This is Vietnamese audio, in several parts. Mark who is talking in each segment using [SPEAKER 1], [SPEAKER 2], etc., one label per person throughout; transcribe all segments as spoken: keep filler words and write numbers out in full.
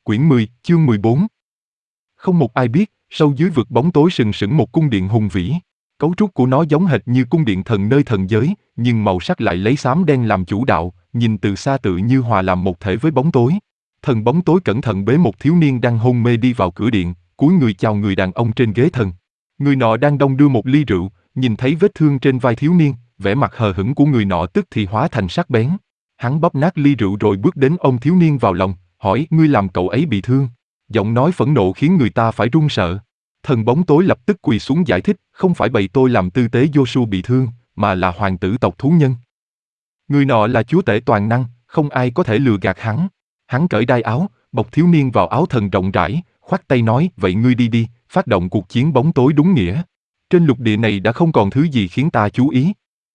[SPEAKER 1] Quyển mười, chương mười bốn. Không một ai biết, sâu dưới vực bóng tối sừng sững một cung điện hùng vĩ. Cấu trúc của nó giống hệt như cung điện thần nơi thần giới, nhưng màu sắc lại lấy xám đen làm chủ đạo, nhìn từ xa tự như hòa làm một thể với bóng tối. Thần bóng tối cẩn thận bế một thiếu niên đang hôn mê đi vào cửa điện, cúi người chào người đàn ông trên ghế thần. Người nọ đang đong đưa một ly rượu, nhìn thấy vết thương trên vai thiếu niên, vẻ mặt hờ hững của người nọ tức thì hóa thành sắc bén. Hắn bóp nát ly rượu rồi bước đến ôm thiếu niên vào lòng, hỏi: ngươi làm cậu ấy bị thương? Giọng nói phẫn nộ khiến người ta phải run sợ. Thần bóng tối lập tức quỳ xuống giải thích: không phải bầy tôi làm tư tế Joshua bị thương, mà là hoàng tử tộc thú nhân. Người nọ là chúa tể toàn năng, không ai có thể lừa gạt hắn. Hắn cởi đai áo, bọc thiếu niên vào áo thần rộng rãi, khoát tay nói: vậy ngươi đi đi, phát động cuộc chiến bóng tối đúng nghĩa. Trên lục địa này đã không còn thứ gì khiến ta chú ý.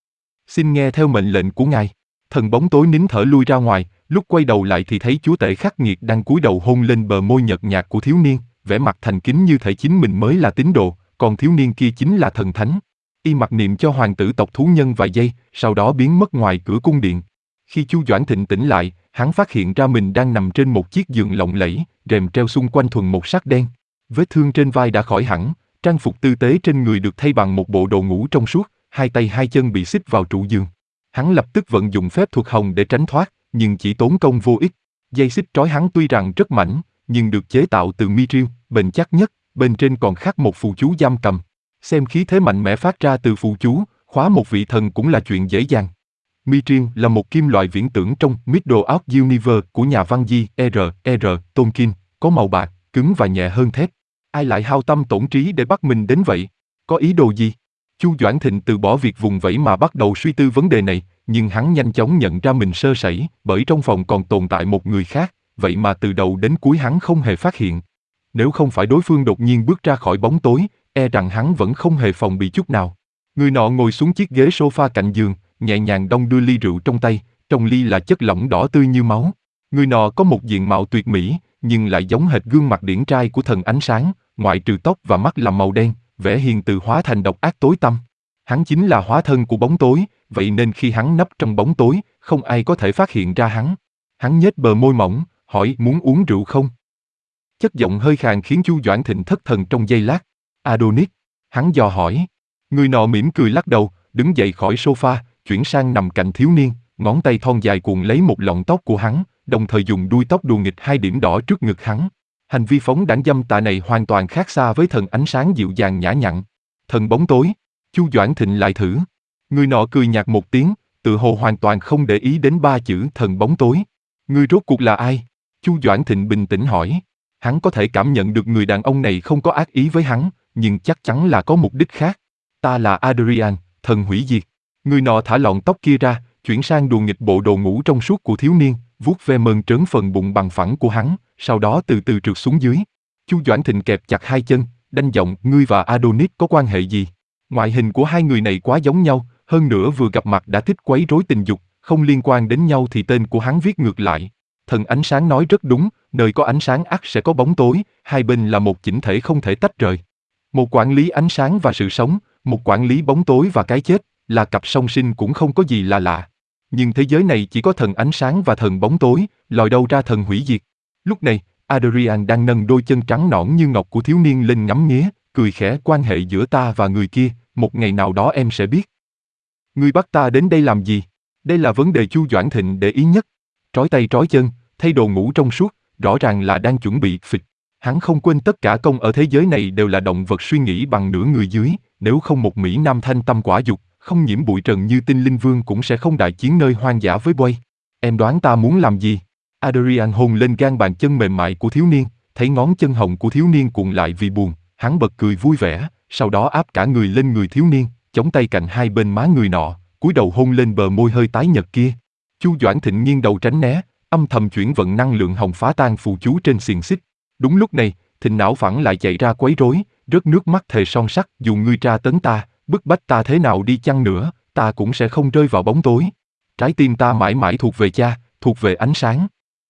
[SPEAKER 1] Xin nghe theo mệnh lệnh của ngài. Thần bóng tối nín thở lui ra ngoài, lúc quay đầu lại thì thấy chúa tể khắc nghiệt đang cúi đầu hôn lên bờ môi nhợt nhạt của thiếu niên, vẻ mặt thành kính như thể chính mình mới là tín đồ, còn thiếu niên kia chính là thần thánh. Y mặc niệm cho hoàng tử tộc thú nhân vài giây, sau đó biến mất ngoài cửa cung điện. Khi Chu Doãn Thịnh tỉnh lại, hắn phát hiện ra mình đang nằm trên một chiếc giường lộng lẫy, rèm treo xung quanh thuần một sắc đen. Vết thương trên vai đã khỏi hẳn, trang phục tư tế trên người được thay bằng một bộ đồ ngủ trong suốt, hai tay hai chân bị xích vào trụ giường. Hắn lập tức vận dụng phép thuật hồng để tránh thoát, nhưng chỉ tốn công vô ích. Dây xích trói hắn tuy rằng rất mảnh, nhưng được chế tạo từ mithril, bền chắc nhất, bên trên còn khắc một phù chú giam cầm. Xem khí thế mạnh mẽ phát ra từ phù chú, khóa một vị thần cũng là chuyện dễ dàng. Mithril là một kim loại viễn tưởng trong Middle of Universe của nhà văn di R R Tolkien, có màu bạc, cứng và nhẹ hơn thép. Ai lại hao tâm tổn trí để bắt mình đến vậy? Có ý đồ gì? Chu Doãn Thịnh từ bỏ việc vùng vẫy mà bắt đầu suy tư vấn đề này, nhưng hắn nhanh chóng nhận ra mình sơ sẩy, bởi trong phòng còn tồn tại một người khác, vậy mà từ đầu đến cuối hắn không hề phát hiện. Nếu không phải đối phương đột nhiên bước ra khỏi bóng tối, e rằng hắn vẫn không hề phòng bị chút nào. Người nọ ngồi xuống chiếc ghế sofa cạnh giường, nhẹ nhàng đong đưa ly rượu trong tay, trong ly là chất lỏng đỏ tươi như máu. Người nọ có một diện mạo tuyệt mỹ, nhưng lại giống hệt gương mặt điển trai của thần ánh sáng, ngoại trừ tóc và mắt là màu đen, vẻ hiền từ hóa thành độc ác tối tăm. Hắn chính là hóa thân của bóng tối, vậy nên khi hắn nấp trong bóng tối, không ai có thể phát hiện ra hắn. Hắn nhếch bờ môi mỏng, hỏi: muốn uống rượu không? Chất giọng hơi khàn khiến Chu Doãn Thịnh thất thần trong giây lát. Adonis, hắn dò hỏi. Người nọ mỉm cười lắc đầu, đứng dậy khỏi sofa, chuyển sang nằm cạnh thiếu niên, ngón tay thon dài cuộn lấy một lọn tóc của hắn, đồng thời dùng đuôi tóc đùa nghịch hai điểm đỏ trước ngực hắn. Hành vi phóng đãng dâm tà này hoàn toàn khác xa với thần ánh sáng dịu dàng nhã nhặn. Thần bóng tối. Chu Doãn Thịnh lại thử. Người nọ cười nhạt một tiếng, tự hồ hoàn toàn không để ý đến ba chữ thần bóng tối. Ngươi rốt cuộc là ai? Chu Doãn Thịnh bình tĩnh hỏi. Hắn có thể cảm nhận được người đàn ông này không có ác ý với hắn, nhưng chắc chắn là có mục đích khác. Ta là Adrian, thần hủy diệt. Người nọ thả lọn tóc kia ra, chuyển sang đùa nghịch bộ đồ ngủ trong suốt của thiếu niên, vuốt ve mơn trớn phần bụng bằng phẳng của hắn, sau đó từ từ trượt xuống dưới. Chu Doãn Thịnh kẹp chặt hai chân, đanh giọng: ngươi và Adonis có quan hệ gì? Ngoại hình của hai người này quá giống nhau, hơn nữa vừa gặp mặt đã thích quấy rối tình dục, không liên quan đến nhau thì tên của hắn viết ngược lại. Thần ánh sáng nói rất đúng, nơi có ánh sáng ắt sẽ có bóng tối, hai bên là một chỉnh thể không thể tách rời. Một quản lý ánh sáng và sự sống, một quản lý bóng tối và cái chết, là cặp song sinh cũng không có gì là lạ. Nhưng thế giới này chỉ có thần ánh sáng và thần bóng tối, lòi đâu ra thần hủy diệt. Lúc này, Adrian đang nâng đôi chân trắng nõn như ngọc của thiếu niên lên ngắm nghía, cười khẽ: quan hệ giữa ta và người kia, một ngày nào đó em sẽ biết. Ngươi bắt ta đến đây làm gì? Đây là vấn đề Chu Doãn Thịnh để ý nhất. Trói tay trói chân, thay đồ ngủ trong suốt, rõ ràng là đang chuẩn bị phịch. Hắn không quên tất cả công ở thế giới này đều là động vật suy nghĩ bằng nửa người dưới, nếu không một Mỹ Nam thanh tâm quả dục, không nhiễm bụi trần như Tinh Linh Vương cũng sẽ không đại chiến nơi hoang dã với Boy. Em đoán ta muốn làm gì? Adrian hôn lên gan bàn chân mềm mại của thiếu niên, thấy ngón chân hồng của thiếu niên cuộn lại vì buồn, hắn bật cười vui vẻ, sau đó áp cả người lên người thiếu niên, chống tay cạnh hai bên má người nọ, cúi đầu hôn lên bờ môi hơi tái nhợt kia. Chu Doãn Thịnh nghiêng đầu tránh né, âm thầm chuyển vận năng lượng hồng phá tan phù chú trên xiềng xích. Đúng lúc này, Thịnh não phẳng lại chạy ra quấy rối, rớt nước mắt thề son sắt: dù ngươi tra tấn ta, bức bách ta thế nào đi chăng nữa, ta cũng sẽ không rơi vào bóng tối. Trái tim ta mãi mãi thuộc về cha, thuộc về ánh sáng.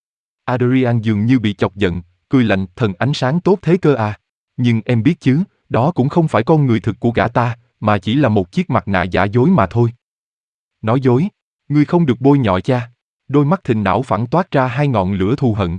[SPEAKER 1] Adrian dường như bị chọc giận, cười lạnh: thần ánh sáng tốt thế cơ à? Nhưng em biết chứ, đó cũng không phải con người thực của gã ta, mà chỉ là một chiếc mặt nạ giả dối mà thôi. Nói dối, ngươi không được bôi nhọ cha. Đôi mắt Thịnh não phẳng toát ra hai ngọn lửa thù hận.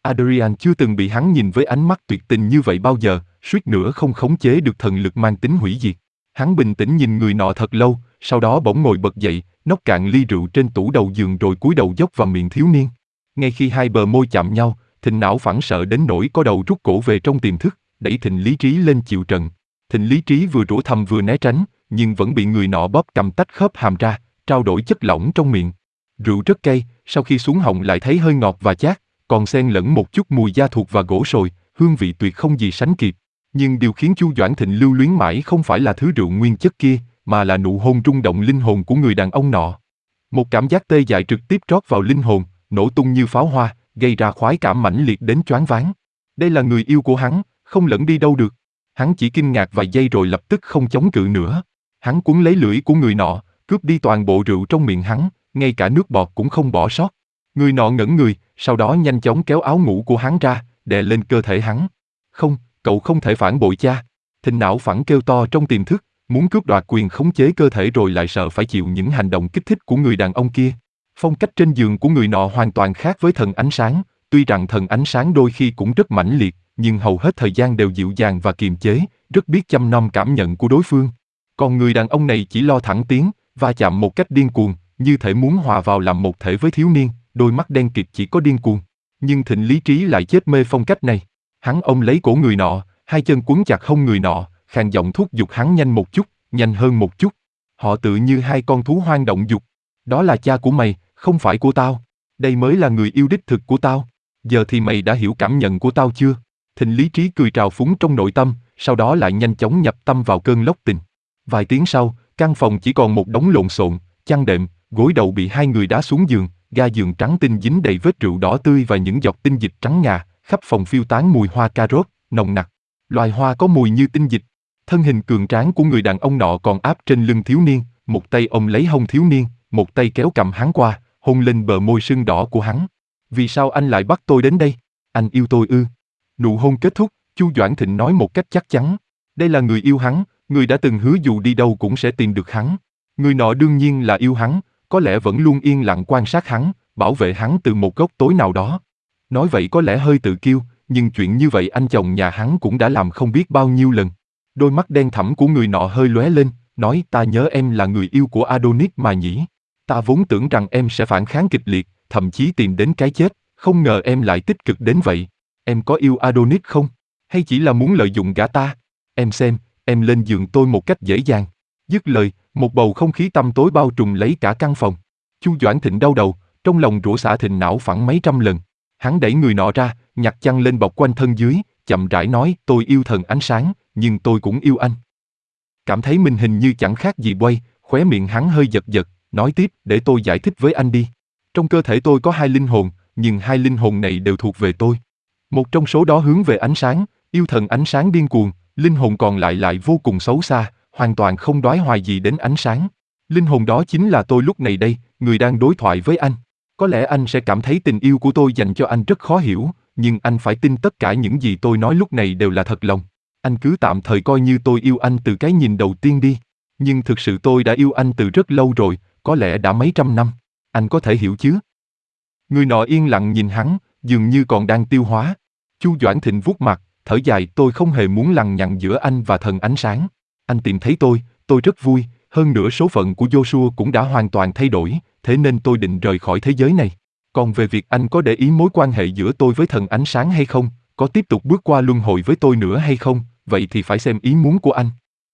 [SPEAKER 1] Adrian chưa từng bị hắn nhìn với ánh mắt tuyệt tình như vậy bao giờ, suýt nữa không khống chế được thần lực mang tính hủy diệt. Hắn bình tĩnh nhìn người nọ thật lâu, sau đó bỗng ngồi bật dậy, nốc cạn ly rượu trên tủ đầu giường rồi cúi đầu dốc vào miệng thiếu niên. Ngay khi hai bờ môi chạm nhau, Thịnh não phản sợ đến nỗi có đầu rút cổ về trong tiềm thức, đẩy Thịnh lý trí lên chịu trận. Thịnh lý trí vừa rủa thầm vừa né tránh, nhưng vẫn bị người nọ bóp cầm tách khớp hàm ra, trao đổi chất lỏng trong miệng. Rượu rất cay, sau khi xuống họng lại thấy hơi ngọt và chát, còn xen lẫn một chút mùi da thuộc và gỗ sồi, hương vị tuyệt không gì sánh kịp. Nhưng điều khiến Chu Doãn Thịnh lưu luyến mãi không phải là thứ rượu nguyên chất kia, mà là nụ hôn rung động linh hồn của người đàn ông nọ. Một cảm giác tê dại trực tiếp trót vào linh hồn, nổ tung như pháo hoa, gây ra khoái cảm mãnh liệt đến choáng váng. Đây là người yêu của hắn, không lẫn đi đâu được. Hắn chỉ kinh ngạc vài giây rồi lập tức không chống cự nữa. Hắn cuốn lấy lưỡi của người nọ, cướp đi toàn bộ rượu trong miệng hắn, ngay cả nước bọt cũng không bỏ sót. Người nọ ngẩn người, sau đó nhanh chóng kéo áo ngủ của hắn ra, đè lên cơ thể hắn. Không, cậu không thể phản bội cha. Thịnh não phẳng kêu to trong tiềm thức, muốn cướp đoạt quyền khống chế cơ thể rồi lại sợ phải chịu những hành động kích thích của người đàn ông kia. Phong cách trên giường của người nọ hoàn toàn khác với thần ánh sáng, tuy rằng thần ánh sáng đôi khi cũng rất mãnh liệt, nhưng hầu hết thời gian đều dịu dàng và kiềm chế, rất biết chăm nom cảm nhận của đối phương. Còn người đàn ông này chỉ lo thẳng tiến, va chạm một cách điên cuồng, như thể muốn hòa vào làm một thể với thiếu niên, đôi mắt đen kịt chỉ có điên cuồng. Nhưng Thịnh lý trí lại chết mê phong cách này. Hắn ôm lấy cổ người nọ, hai chân quấn chặt hông người nọ, khàn giọng thúc giục hắn nhanh một chút, nhanh hơn một chút. Họ tự như hai con thú hoang động dục. Đó là cha của mày, không phải của tao. Đây mới là người yêu đích thực của tao. Giờ thì mày đã hiểu cảm nhận của tao chưa? Thịnh lý trí cười trào phúng trong nội tâm, sau đó lại nhanh chóng nhập tâm vào cơn lốc tình. Vài tiếng sau, căn phòng chỉ còn một đống lộn xộn, chăn đệm, gối đầu bị hai người đá xuống giường, ga giường trắng tinh dính đầy vết rượu đỏ tươi và những giọt tinh dịch trắng ngà, khắp phòng phiêu tán mùi hoa cà rốt, nồng nặc. Loài hoa có mùi như tinh dịch. Thân hình cường tráng của người đàn ông nọ còn áp trên lưng thiếu niên, một tay ôm lấy hông thiếu niên, một tay kéo cầm hắn qua, hôn lên bờ môi sưng đỏ của hắn. Vì sao anh lại bắt tôi đến đây? Anh yêu tôi ư? Nụ hôn kết thúc, Chu Doãn Thịnh nói một cách chắc chắn. Đây là người yêu hắn, người đã từng hứa dù đi đâu cũng sẽ tìm được hắn. Người nọ đương nhiên là yêu hắn, có lẽ vẫn luôn yên lặng quan sát hắn, bảo vệ hắn từ một góc tối nào đó. Nói vậy có lẽ hơi tự kiêu, nhưng chuyện như vậy anh chồng nhà hắn cũng đã làm không biết bao nhiêu lần. Đôi mắt đen thẳm của người nọ hơi lóe lên, nói ta nhớ em là người yêu của Adonis mà nhỉ. Ta vốn tưởng rằng em sẽ phản kháng kịch liệt, thậm chí tìm đến cái chết, không ngờ em lại tích cực đến vậy. Em có yêu Adonis không? Hay chỉ là muốn lợi dụng gã ta? Em xem, em lên giường tôi một cách dễ dàng. Dứt lời, một bầu không khí tăm tối bao trùm lấy cả căn phòng. Chu Doãn Thịnh đau đầu, trong lòng rủa xả Thịnh não phẳng mấy trăm lần. Hắn đẩy người nọ ra, nhặt chăn lên bọc quanh thân dưới, chậm rãi nói tôi yêu thần ánh sáng, nhưng tôi cũng yêu anh. Cảm thấy mình hình như chẳng khác gì quay, khóe miệng hắn hơi giật giật, nói tiếp để tôi giải thích với anh đi. Trong cơ thể tôi có hai linh hồn, nhưng hai linh hồn này đều thuộc về tôi. Một trong số đó hướng về ánh sáng, yêu thần ánh sáng điên cuồng, linh hồn còn lại lại vô cùng xấu xa, hoàn toàn không đoái hoài gì đến ánh sáng. Linh hồn đó chính là tôi lúc này đây, người đang đối thoại với anh. Có lẽ anh sẽ cảm thấy tình yêu của tôi dành cho anh rất khó hiểu, nhưng anh phải tin tất cả những gì tôi nói lúc này đều là thật lòng. Anh cứ tạm thời coi như tôi yêu anh từ cái nhìn đầu tiên đi. Nhưng thực sự tôi đã yêu anh từ rất lâu rồi, có lẽ đã mấy trăm năm. Anh có thể hiểu chứ? Người nọ yên lặng nhìn hắn, dường như còn đang tiêu hóa. Chu Doãn Thịnh vuốt mặt, thở dài tôi không hề muốn lằng nhằng giữa anh và thần ánh sáng. Anh tìm thấy tôi, tôi rất vui, hơn nữa số phận của Joshua cũng đã hoàn toàn thay đổi, thế nên tôi định rời khỏi thế giới này. Còn về việc anh có để ý mối quan hệ giữa tôi với thần ánh sáng hay không, có tiếp tục bước qua luân hồi với tôi nữa hay không, vậy thì phải xem ý muốn của anh.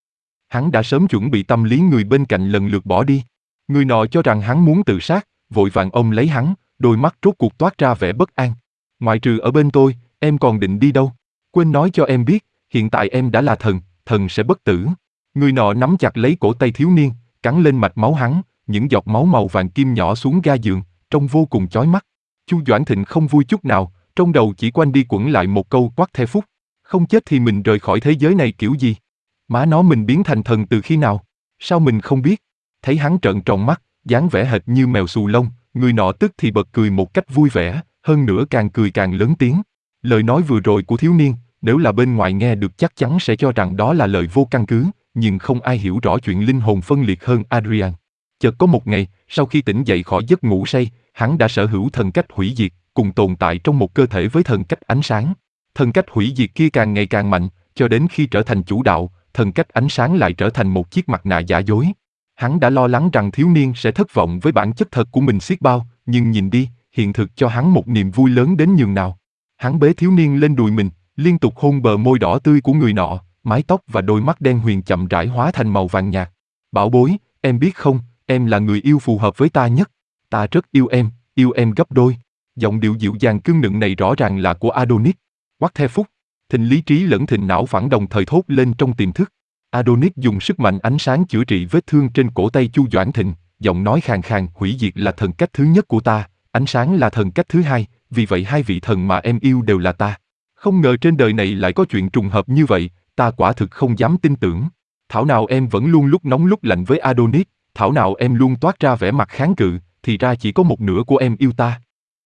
[SPEAKER 1] Hắn đã sớm chuẩn bị tâm lý người bên cạnh lần lượt bỏ đi. Người nọ cho rằng hắn muốn tự sát, vội vàng ôm lấy hắn, đôi mắt rốt cuộc toát ra vẻ bất an. Ngoại trừ ở bên tôi, em còn định đi đâu? Quên nói cho em biết, hiện tại em đã là thần, thần sẽ bất tử. Người nọ nắm chặt lấy cổ tay thiếu niên, cắn lên mạch máu hắn, những giọt máu màu vàng kim nhỏ xuống ga giường, trông vô cùng chói mắt. Chu Doãn Thịnh không vui chút nào, trong đầu chỉ quanh đi quẩn lại một câu quắc thẻ phúc. Không chết thì mình rời khỏi thế giới này kiểu gì? Má nó mình biến thành thần từ khi nào? Sao mình không biết? Thấy hắn trợn tròn mắt, dáng vẻ hệt như mèo xù lông, người nọ tức thì bật cười một cách vui vẻ, hơn nữa càng cười càng lớn tiếng. Lời nói vừa rồi của thiếu niên, nếu là bên ngoài nghe được chắc chắn sẽ cho rằng đó là lời vô căn cứ, nhưng không ai hiểu rõ chuyện linh hồn phân liệt hơn Adrian. Chợt có một ngày, sau khi tỉnh dậy khỏi giấc ngủ say, hắn đã sở hữu thần cách hủy diệt, cùng tồn tại trong một cơ thể với thần cách ánh sáng. Thần cách hủy diệt kia càng ngày càng mạnh, cho đến khi trở thành chủ đạo, thần cách ánh sáng lại trở thành một chiếc mặt nạ giả dối. Hắn đã lo lắng rằng thiếu niên sẽ thất vọng với bản chất thật của mình xiết bao, nhưng nhìn đi, hiện thực cho hắn một niềm vui lớn đến nhường nào. Hắn bế thiếu niên lên đùi mình, liên tục hôn bờ môi đỏ tươi của người nọ, mái tóc và đôi mắt đen huyền chậm rãi hóa thành màu vàng nhạt. Bảo bối, em biết không, em là người yêu phù hợp với ta nhất. Ta rất yêu em, yêu em gấp đôi. Giọng điệu dịu dàng cương nựng này rõ ràng là của Adonis. Quắc the phúc, thình lý trí lẫn thình não phản đồng thời thốt lên trong tiềm thức. Adonis dùng sức mạnh ánh sáng chữa trị vết thương trên cổ tay Chu Doãn Thịnh, giọng nói khàn khàn, hủy diệt là thần cách thứ nhất của ta, ánh sáng là thần cách thứ hai, vì vậy hai vị thần mà em yêu đều là ta. Không ngờ trên đời này lại có chuyện trùng hợp như vậy, ta quả thực không dám tin tưởng. Thảo nào em vẫn luôn lúc nóng lúc lạnh với Adonis, thảo nào em luôn toát ra vẻ mặt kháng cự, thì ra chỉ có một nửa của em yêu ta.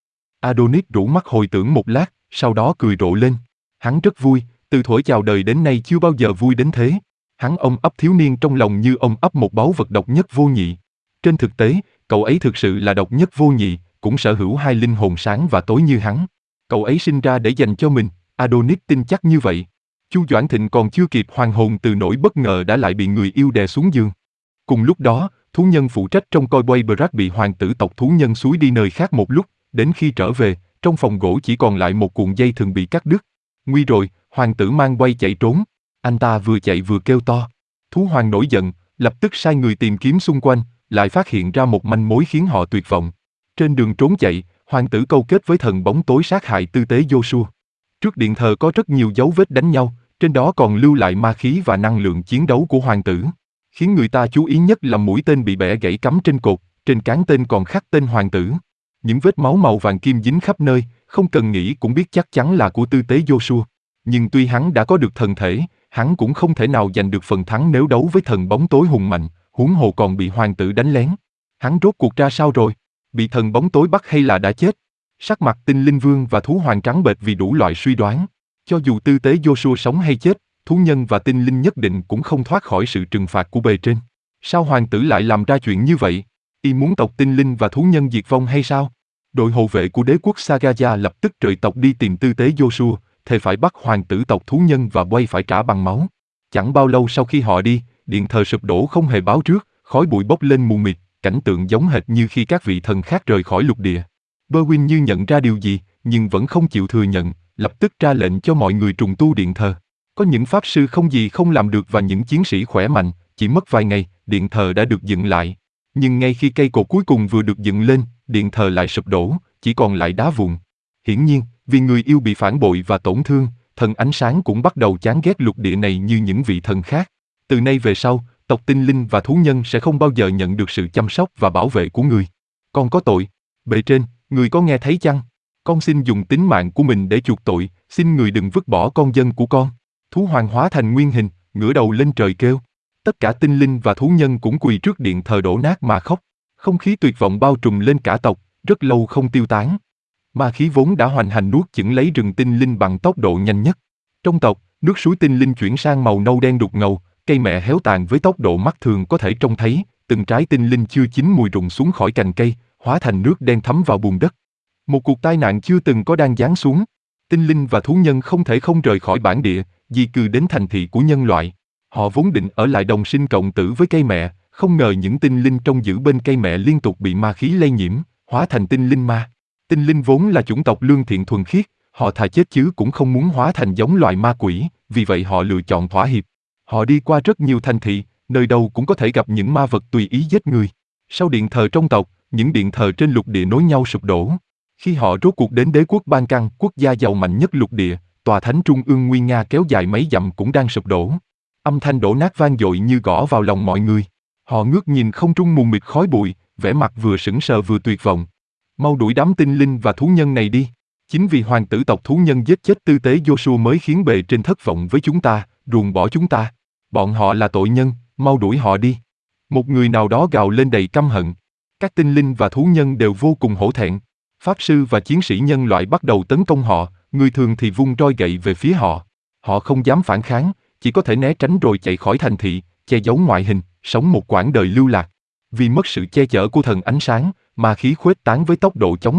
[SPEAKER 1] Adonis rũ mắt hồi tưởng một lát, sau đó cười rộ lên. Hắn rất vui, từ thuở chào đời đến nay chưa bao giờ vui đến thế. Hắn ôm ấp thiếu niên trong lòng như ôm ấp một báu vật độc nhất vô nhị. Trên thực tế, cậu ấy thực sự là độc nhất vô nhị, cũng sở hữu hai linh hồn sáng và tối như hắn. Cậu ấy sinh ra để dành cho mình, Adonis tin chắc như vậy. Chu Doãn Thịnh còn chưa kịp hoàn hồn từ nỗi bất ngờ đã lại bị người yêu đè xuống giường. Cùng lúc đó, thú nhân phụ trách trong coi quay Brack bị hoàng tử tộc thú nhân xúi đi nơi khác một lúc, đến khi trở về, trong phòng gỗ chỉ còn lại một cuộn dây thừng bị cắt đứt. Nguy rồi, hoàng tử mang quay chạy trốn. Anh ta vừa chạy vừa kêu to. Thú hoàng nổi giận, lập tức sai người tìm kiếm xung quanh, lại phát hiện ra một manh mối khiến họ tuyệt vọng. Trên đường trốn chạy, hoàng tử câu kết với thần bóng tối sát hại tư tế Joshua. Trước điện thờ có rất nhiều dấu vết đánh nhau, trên đó còn lưu lại ma khí và năng lượng chiến đấu của hoàng tử. Khiến người ta chú ý nhất là mũi tên bị bẻ gãy cắm trên cột, trên cán tên còn khắc tên hoàng tử. Những vết máu màu vàng kim dính khắp nơi, không cần nghĩ cũng biết chắc chắn là của tư tế Joshua. Nhưng tuy hắn đã có được thần thể, hắn cũng không thể nào giành được phần thắng nếu đấu với thần bóng tối hùng mạnh, huống hồ còn bị hoàng tử đánh lén. Hắn rốt cuộc ra sao rồi? Bị thần bóng tối bắt hay là đã chết? Sắc mặt Tinh Linh Vương và thú hoàng trắng bệch vì đủ loại suy đoán. Cho dù tư tế Joshua sống hay chết, thú nhân và tinh linh nhất định cũng không thoát khỏi sự trừng phạt của bề trên. Sao hoàng tử lại làm ra chuyện như vậy? Y muốn tộc tinh linh và thú nhân diệt vong hay sao? Đội hộ vệ của đế quốc Sagaya lập tức rời tộc đi tìm tư tế Joshua, thề phải bắt hoàng tử tộc thú nhân và quay phải trả bằng máu. Chẳng bao lâu sau khi họ đi, điện thờ sụp đổ không hề báo trước, khói bụi bốc lên mù mịt, cảnh tượng giống hệt như khi các vị thần khác rời khỏi lục địa. Berwin như nhận ra điều gì, nhưng vẫn không chịu thừa nhận, lập tức ra lệnh cho mọi người trùng tu điện thờ. Có những pháp sư không gì không làm được và những chiến sĩ khỏe mạnh, chỉ mất vài ngày, điện thờ đã được dựng lại. Nhưng ngay khi cây cột cuối cùng vừa được dựng lên, điện thờ lại sụp đổ, chỉ còn lại đá vụn. Hiển nhiên, vì người yêu bị phản bội và tổn thương, thần ánh sáng cũng bắt đầu chán ghét lục địa này như những vị thần khác. Từ nay về sau, tộc tinh linh và thú nhân sẽ không bao giờ nhận được sự chăm sóc và bảo vệ của người. Con có tội. Bề trên, người có nghe thấy chăng? Con xin dùng tính mạng của mình để chuộc tội, xin người đừng vứt bỏ con dân của con. Thú hoàng hóa thành nguyên hình, ngửa đầu lên trời kêu. Tất cả tinh linh và thú nhân cũng quỳ trước điện thờ đổ nát mà khóc. Không khí tuyệt vọng bao trùm lên cả tộc, rất lâu không tiêu tán. Ma khí vốn đã hoành hành nuốt chửng lấy rừng tinh linh bằng tốc độ nhanh nhất. Trong tộc, nước suối tinh linh chuyển sang màu nâu đen đục ngầu, cây mẹ héo tàn với tốc độ mắt thường có thể trông thấy, từng trái tinh linh chưa chín mùi rụng xuống khỏi cành cây, hóa thành nước đen thấm vào bùn đất. Một cuộc tai nạn chưa từng có đang giáng xuống. Tinh linh và thú nhân không thể không rời khỏi bản địa, di cư đến thành thị của nhân loại. Họ vốn định ở lại đồng sinh cộng tử với cây mẹ, không ngờ những tinh linh trông giữ bên cây mẹ liên tục bị ma khí lây nhiễm, hóa thành tinh linh ma. Tinh linh vốn là chủng tộc lương thiện thuần khiết, họ thà chết chứ cũng không muốn hóa thành giống loài ma quỷ, vì vậy họ lựa chọn thỏa hiệp. Họ đi qua rất nhiều thành thị, nơi đâu cũng có thể gặp những ma vật tùy ý giết người. Sau điện thờ trong tộc, những điện thờ trên lục địa nối nhau sụp đổ. Khi họ rốt cuộc đến đế quốc Ban Căng, quốc gia giàu mạnh nhất lục địa, tòa thánh trung ương nguy nga kéo dài mấy dặm cũng đang sụp đổ. Âm thanh đổ nát vang dội như gõ vào lòng mọi người. Họ ngước nhìn không trung mù mịt khói bụi, vẻ mặt vừa sững sờ vừa tuyệt vọng. Mau đuổi đám tinh linh và thú nhân này đi. Chính vì hoàng tử tộc thú nhân giết chết tư tế Joshua mới khiến bề trên thất vọng với chúng ta, ruồng bỏ chúng ta. Bọn họ là tội nhân, mau đuổi họ đi. Một người nào đó gào lên đầy căm hận. Các tinh linh và thú nhân đều vô cùng hổ thẹn. Pháp sư và chiến sĩ nhân loại bắt đầu tấn công họ, người thường thì vung roi gậy về phía họ. Họ không dám phản kháng, chỉ có thể né tránh rồi chạy khỏi thành thị, che giấu ngoại hình, sống một quãng đời lưu lạc. Vì mất sự che chở của thần ánh sáng, ma khí khuếch tán với tốc độ chóng mặt,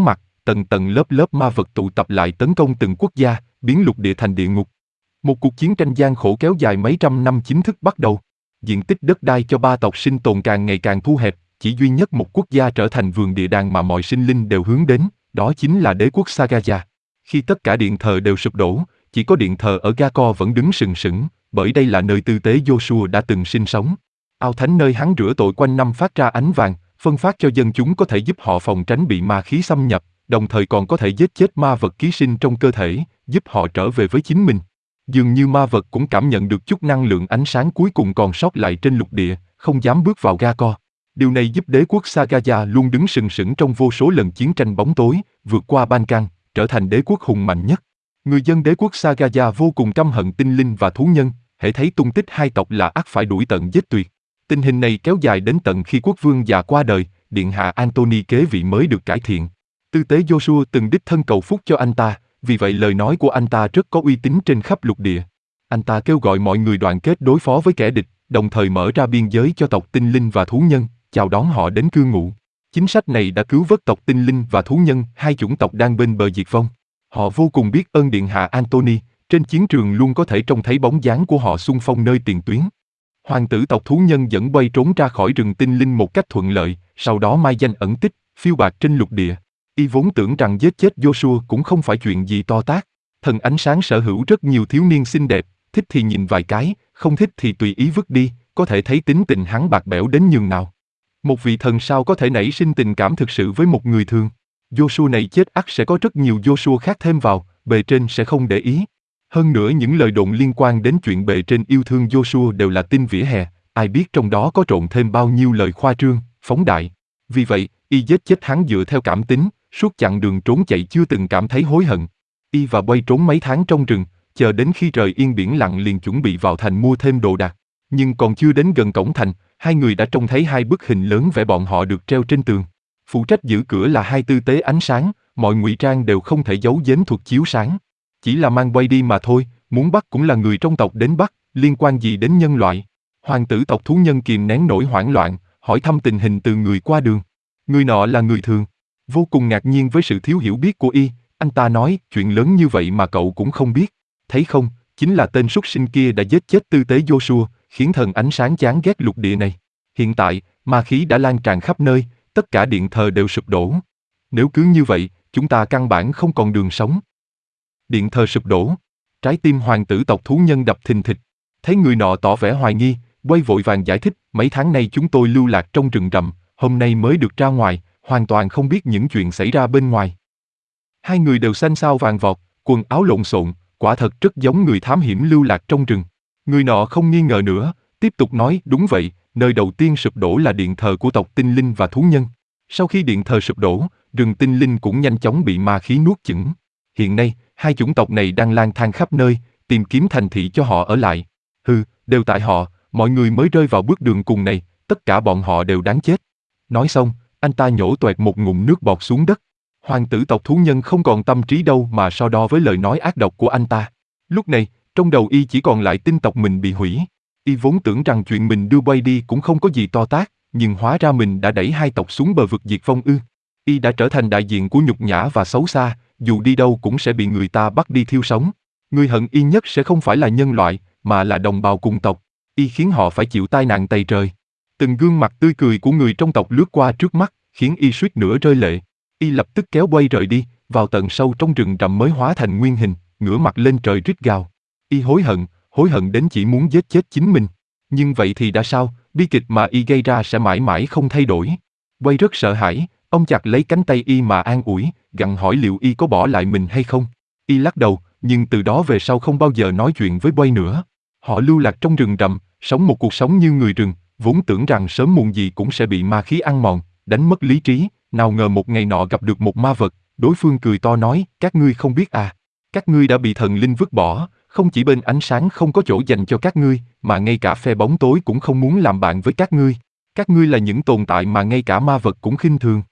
[SPEAKER 1] tầng tầng lớp lớp ma vật tụ tập lại tấn công từng quốc gia, biến lục địa thành địa ngục. Một cuộc chiến tranh gian khổ kéo dài mấy trăm năm chính thức bắt đầu. Diện tích đất đai cho ba tộc sinh tồn càng ngày càng thu hẹp, chỉ duy nhất một quốc gia trở thành vườn địa đàng mà mọi sinh linh đều hướng đến, đó chính là đế quốc Sagaya. Khi tất cả điện thờ đều sụp đổ, chỉ có điện thờ ở Gakor vẫn đứng sừng sững, bởi đây là nơi tư tế Joshua đã từng sinh sống. Ao thánh nơi hắn rửa tội quanh năm phát ra ánh vàng, phân phát cho dân chúng có thể giúp họ phòng tránh bị ma khí xâm nhập, đồng thời còn có thể giết chết ma vật ký sinh trong cơ thể, giúp họ trở về với chính mình. Dường như ma vật cũng cảm nhận được chút năng lượng ánh sáng cuối cùng còn sót lại trên lục địa, không dám bước vào Gakor. Điều này giúp đế quốc Sagaya luôn đứng sừng sững trong vô số lần chiến tranh bóng tối, vượt qua Ban-can, trở thành đế quốc hùng mạnh nhất. Người dân đế quốc Sagaya vô cùng căm hận tinh linh và thú nhân, hễ thấy tung tích hai tộc là ắt phải đuổi tận giết tuyệt. Tình hình này kéo dài đến tận khi quốc vương già qua đời, điện hạ Anthony kế vị mới được cải thiện. Tư tế Joshua từng đích thân cầu phúc cho anh ta, vì vậy lời nói của anh ta rất có uy tín trên khắp lục địa. Anh ta kêu gọi mọi người đoàn kết đối phó với kẻ địch, đồng thời mở ra biên giới cho tộc tinh linh và thú nhân, chào đón họ đến cư ngụ. Chính sách này đã cứu vớt tộc tinh linh và thú nhân, hai chủng tộc đang bên bờ diệt vong. Họ vô cùng biết ơn điện hạ Anthony, trên chiến trường luôn có thể trông thấy bóng dáng của họ xung phong nơi tiền tuyến. Hoàng tử tộc thú nhân dẫn bay trốn ra khỏi rừng tinh linh một cách thuận lợi, sau đó mai danh ẩn tích, phiêu bạt trên lục địa. Y vốn tưởng rằng giết chết Joshua cũng không phải chuyện gì to tát. Thần ánh sáng sở hữu rất nhiều thiếu niên xinh đẹp, thích thì nhìn vài cái, không thích thì tùy ý vứt đi, có thể thấy tính tình hắn bạc bẽo đến nhường nào. Một vị thần sao có thể nảy sinh tình cảm thực sự với một người thường. Joshua này chết ắt sẽ có rất nhiều Joshua khác thêm vào, bề trên sẽ không để ý. Hơn nữa những lời đồn liên quan đến chuyện bề trên yêu thương Joshua đều là tin vỉa hè, ai biết trong đó có trộn thêm bao nhiêu lời khoa trương, phóng đại. Vì vậy, y giết chết hắn dựa theo cảm tính, suốt chặng đường trốn chạy chưa từng cảm thấy hối hận. Y và Bay trốn mấy tháng trong rừng, chờ đến khi trời yên biển lặng liền chuẩn bị vào thành mua thêm đồ đạc. Nhưng còn chưa đến gần cổng thành, hai người đã trông thấy hai bức hình lớn vẽ bọn họ được treo trên tường. Phụ trách giữ cửa là hai tư tế ánh sáng, mọi ngụy trang đều không thể giấu giếm thuật chiếu sáng. Chỉ là mang Bay đi mà thôi, muốn bắt cũng là người trong tộc đến bắt, liên quan gì đến nhân loại. Hoàng tử tộc thú nhân kìm nén nỗi hoảng loạn, hỏi thăm tình hình từ người qua đường. Người nọ là người thường. Vô cùng ngạc nhiên với sự thiếu hiểu biết của y, anh ta nói, chuyện lớn như vậy mà cậu cũng không biết. Thấy không, chính là tên súc sinh kia đã giết chết tư tế Joshua, khiến thần ánh sáng chán ghét lục địa này. Hiện tại, ma khí đã lan tràn khắp nơi, tất cả điện thờ đều sụp đổ. Nếu cứ như vậy, chúng ta căn bản không còn đường sống. Điện thờ sụp đổ. Trái tim hoàng tử tộc thú nhân đập thình thịch. Thấy người nọ tỏ vẻ hoài nghi, quay vội vàng giải thích, mấy tháng nay chúng tôi lưu lạc trong rừng rậm, hôm nay mới được ra ngoài, hoàn toàn không biết những chuyện xảy ra bên ngoài. Hai người đều xanh xao vàng vọt, quần áo lộn xộn, quả thật rất giống người thám hiểm lưu lạc trong rừng. Người nọ không nghi ngờ nữa, tiếp tục nói, đúng vậy, nơi đầu tiên sụp đổ là điện thờ của tộc tinh linh và thú nhân. Sau khi điện thờ sụp đổ, rừng tinh linh cũng nhanh chóng bị ma khí nuốt chửng. Hiện nay, hai chủng tộc này đang lang thang khắp nơi, tìm kiếm thành thị cho họ ở lại. Hừ, đều tại họ, mọi người mới rơi vào bước đường cùng này, tất cả bọn họ đều đáng chết. Nói xong, anh ta nhổ toẹt một ngụm nước bọt xuống đất. Hoàng tử tộc thú nhân không còn tâm trí đâu mà so đo với lời nói ác độc của anh ta. Lúc này, trong đầu y chỉ còn lại tin tộc mình bị hủy. Y vốn tưởng rằng chuyện mình đưa Bay đi cũng không có gì to tát, nhưng hóa ra mình đã đẩy hai tộc xuống bờ vực diệt vong ư. Y đã trở thành đại diện của nhục nhã và xấu xa, dù đi đâu cũng sẽ bị người ta bắt đi thiêu sống. Người hận y nhất sẽ không phải là nhân loại, mà là đồng bào cùng tộc. Y khiến họ phải chịu tai nạn tày trời. Từng gương mặt tươi cười của người trong tộc lướt qua trước mắt, khiến y suýt nữa rơi lệ. Y lập tức kéo Bay rời đi, vào tận sâu trong rừng rậm mới hóa thành nguyên hình, ngửa mặt lên trời rít gào. Y hối hận, hối hận đến chỉ muốn giết chết chính mình. Nhưng vậy thì đã sao, bi kịch mà y gây ra sẽ mãi mãi không thay đổi. Bay rất sợ hãi, ông chặt lấy cánh tay y mà an ủi, gặng hỏi liệu y có bỏ lại mình hay không. Y lắc đầu, nhưng từ đó về sau không bao giờ nói chuyện với Bay nữa. Họ lưu lạc trong rừng rậm, sống một cuộc sống như người rừng, vốn tưởng rằng sớm muộn gì cũng sẽ bị ma khí ăn mòn, đánh mất lý trí, nào ngờ một ngày nọ gặp được một ma vật, đối phương cười to nói, các ngươi không biết à, các ngươi đã bị thần linh vứt bỏ, không chỉ bên ánh sáng không có chỗ dành cho các ngươi, mà ngay cả phe bóng tối cũng không muốn làm bạn với các ngươi. Các ngươi là những tồn tại mà ngay cả ma vật cũng khinh thường.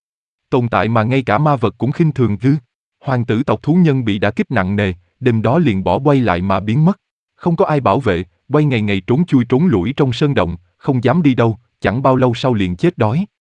[SPEAKER 1] Tồn tại mà ngay cả ma vật cũng khinh thường ư? Hoàng tử tộc thú nhân bị đả kích nặng nề, đêm đó liền bỏ Bay lại mà biến mất. Không có ai bảo vệ, Bay ngày ngày trốn chui trốn lủi trong sơn động, không dám đi đâu, chẳng bao lâu sau liền chết đói.